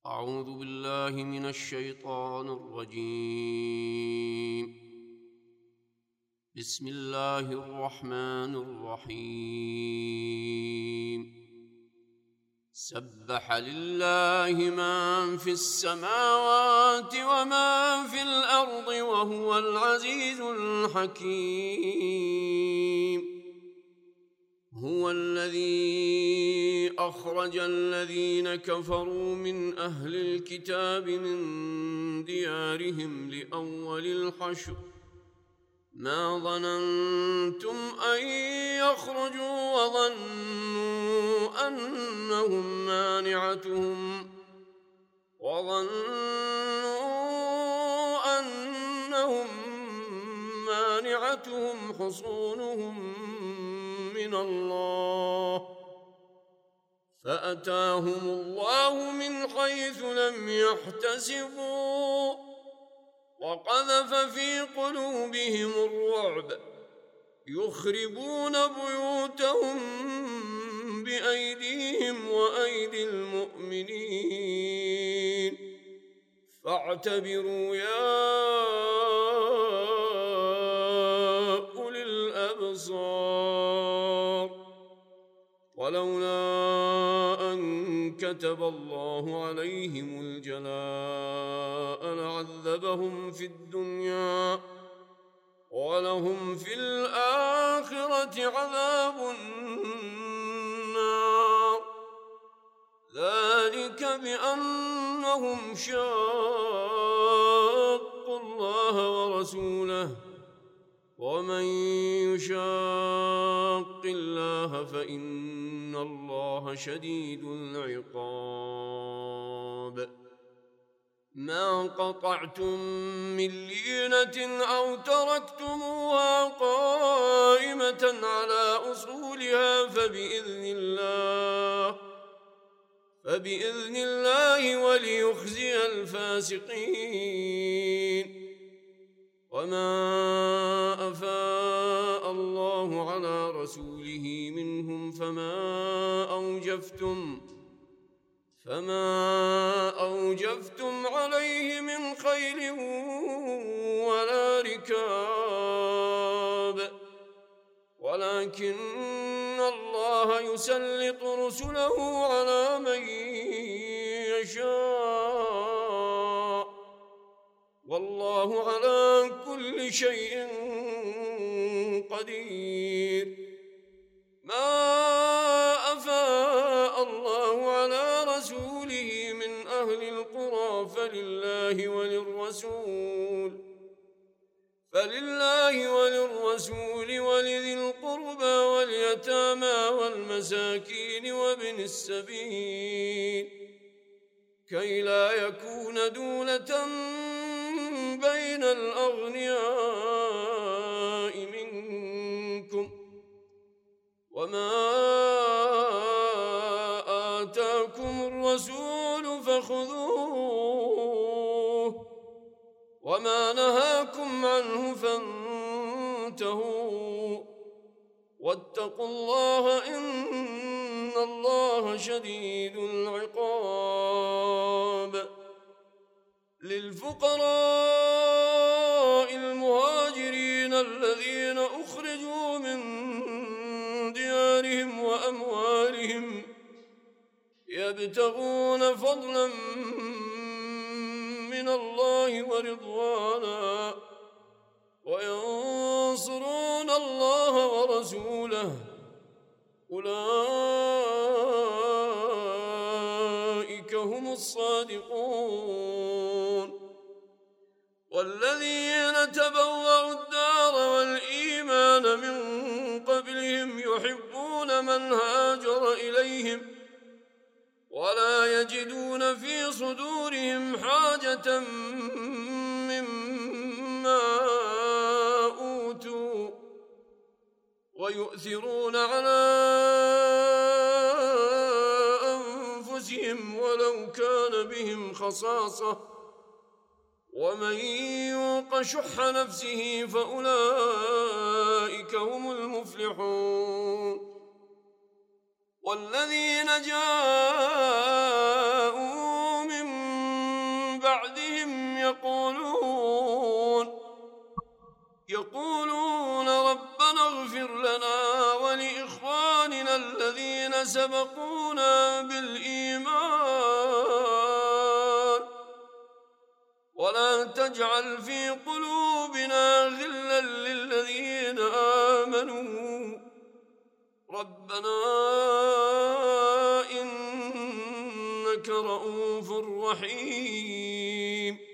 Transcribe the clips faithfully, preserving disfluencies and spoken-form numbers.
أعوذ بالله من الشيطان الرجيم. بسم الله الرحمن الرحيم. سبح لله ما في السماوات وما في الأرض وهو العزيز الحكيم. هو الذي أخرج الذين كفروا من أهل الكتاب من ديارهم لأول الحشر ما ظننتم أن يخرجوا وظنوا أنهم مانعتهم وظنوا أنهم مانعتهم حصونهم من الله فأتاهم الله من حيث لم يحتسبوا وقذف في قلوبهم الرعب يخربون بيوتهم بأيديهم وأيدي المؤمنين فاعتبروا يا أولي الأبصار. ولولا أن كتب الله عليهم الجلاء لعذبهم في الدنيا ولهم في الآخرة عذاب النار. ذلك بأنهم شاقوا الله ورسوله ومن يشاق الله فإن الله شديد العقاب. ما قطعتم من لينة أو تركتموها قائمة على أصولها فبإذن الله فبإذن الله وليخزي الفاسقين. وما أفاء الله على رسوله منهم فما أوجفتم فما أوجفتم عليه من خيل ولا ركاب ولكن الله يسلط رسله على من يشاء والله على كل شيء قدير. ما أفاء الله على رسوله من أهل القرى فلله وللرسول فلله وللرسول ولذي القربى واليتامى والمساكين وابن السبيل كي لا يكون دولة بين الأغنياء منكم. وما آتاكم الرسول فخذوه وما نهاكم عنه فانتهوا واتقوا الله إن الله شديد العقاب. للفقراء المهاجرين الذين أخرجوا من ديارهم وأموالهم يبتغون فضلا من الله ورضوانا وينصرون الله ورسوله أولئك هم الصادقون. والذين تبوأوا الدار والإيمان من قبلهم يحبون من هاجر إليهم ولا يجدون في صدورهم حاجة مما أوتوا ويؤثرون على أنفسهم ولو كان بهم خصاصة ومن يوق شح نفسه فأولئك هم المفلحون. والذين جاءوا من سبقونا بالإيمان ولا تجعل في قلوبنا غلا للذين آمنوا ربنا إنك رؤوف رحيم.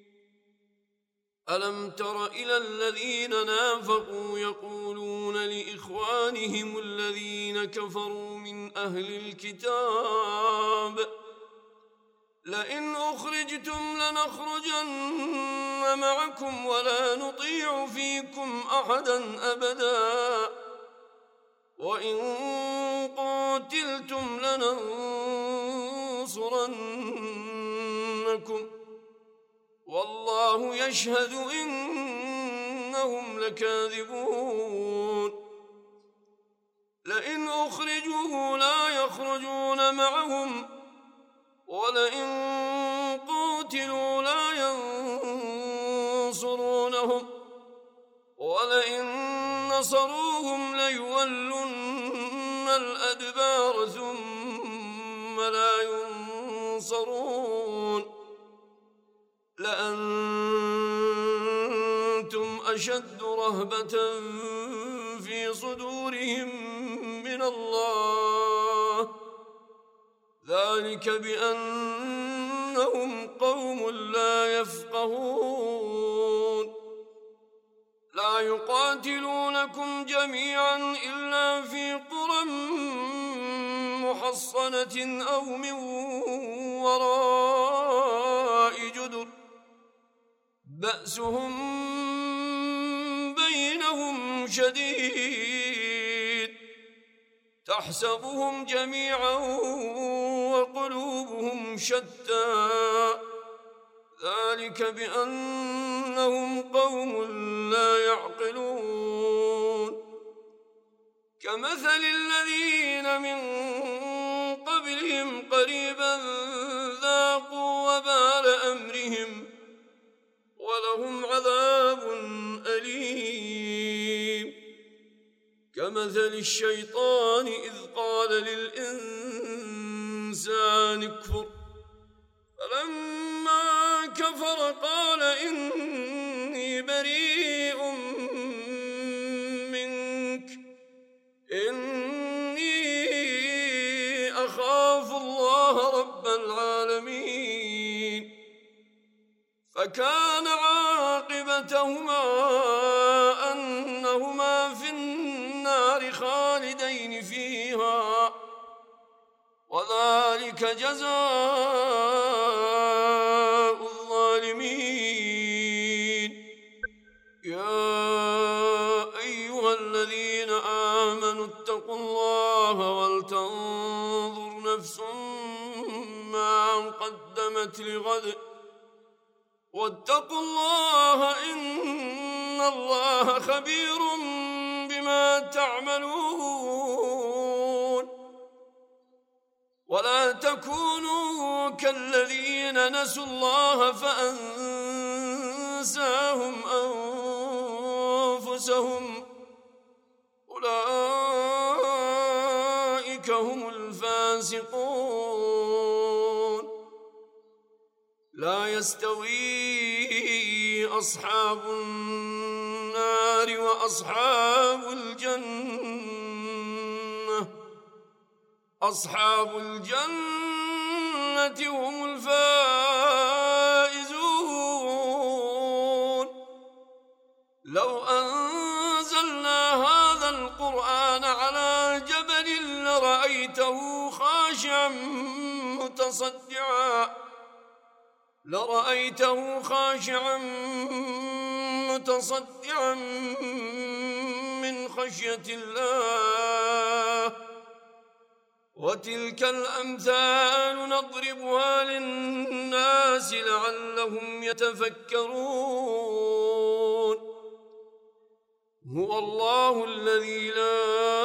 ألم تر إلى الذين نافقوا يقولون لإخوانهم الذين كفروا من أهل الكتاب لئن أخرجتم لنخرجن معكم ولا نطيع فيكم أحدا أبدا وإن قاتلتم لننصرنكم والله يشهد إنهم لكاذبون. لئن أخرجوا لا يخرجون معهم ولئن قتلوا لا ينصرونهم ولئن نصروهم ليولن الأدبار ثم لا ينصرون لأنتم أشد رهبة في صدورهم من الله ذلك بأنهم قوم لا يفقهون. لا يقاتلونكم جميعا إلا في قرى محصنة أو من وراء جدر بأسهم بينهم شديد تحسبهم جميعا وقلوبهم شتى ذلك بأنهم قوم لا يعقلون. كمثل الذين من قبلهم قريبا ذاقوا وبال أمرهم ولهم عذاب أليم. كمثل الشيطان إذ قال للإنسان اكفر فلما كفر قال إني بريء منك إني أخاف الله رب العالمين. فكان عاقبتهما أنهما في النار خالدين فيها وذلك جزاء الظالمين. يا أيها الذين آمنوا اتقوا الله ولتنظر نفس ما قدمت لغد واتقوا الله إن الله خبير بما تعملون. ولا تكونوا كالذين نسوا الله فأنساهم أنفسهم أولئك هم الفاسقون. لا يستوي أصحاب النار وأصحاب الجنة أصحاب الجنة هم الفائزون. لو أنزلنا هذا القرآن على جبل لرأيته خاشعا متصدعا لرأيته خاشعا متصدعا من خشية الله. وتلك الأمثال نضربها للناس لعلهم يتفكرون. هو الله الذي لا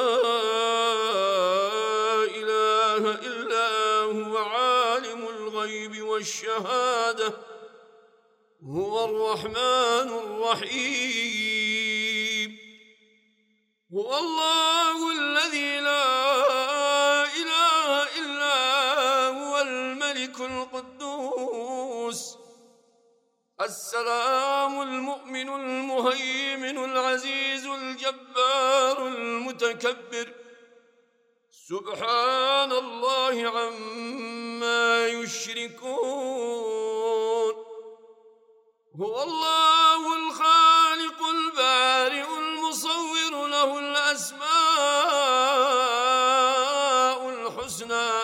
إله إلا هو عالم الغيب والشهادة هو الرحمن الرحيم. هو الله الذي لا إله الملك القدوس السلام المؤمن المهيمن العزيز الجبار المتكبر سبحان الله عما يشركون هو الله الخالق البارئ المصور له الأسماء الحسنى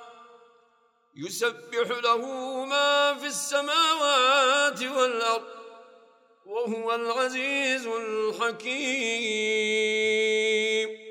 يسبح له ما في السماوات والأرض وهو العزيز الحكيم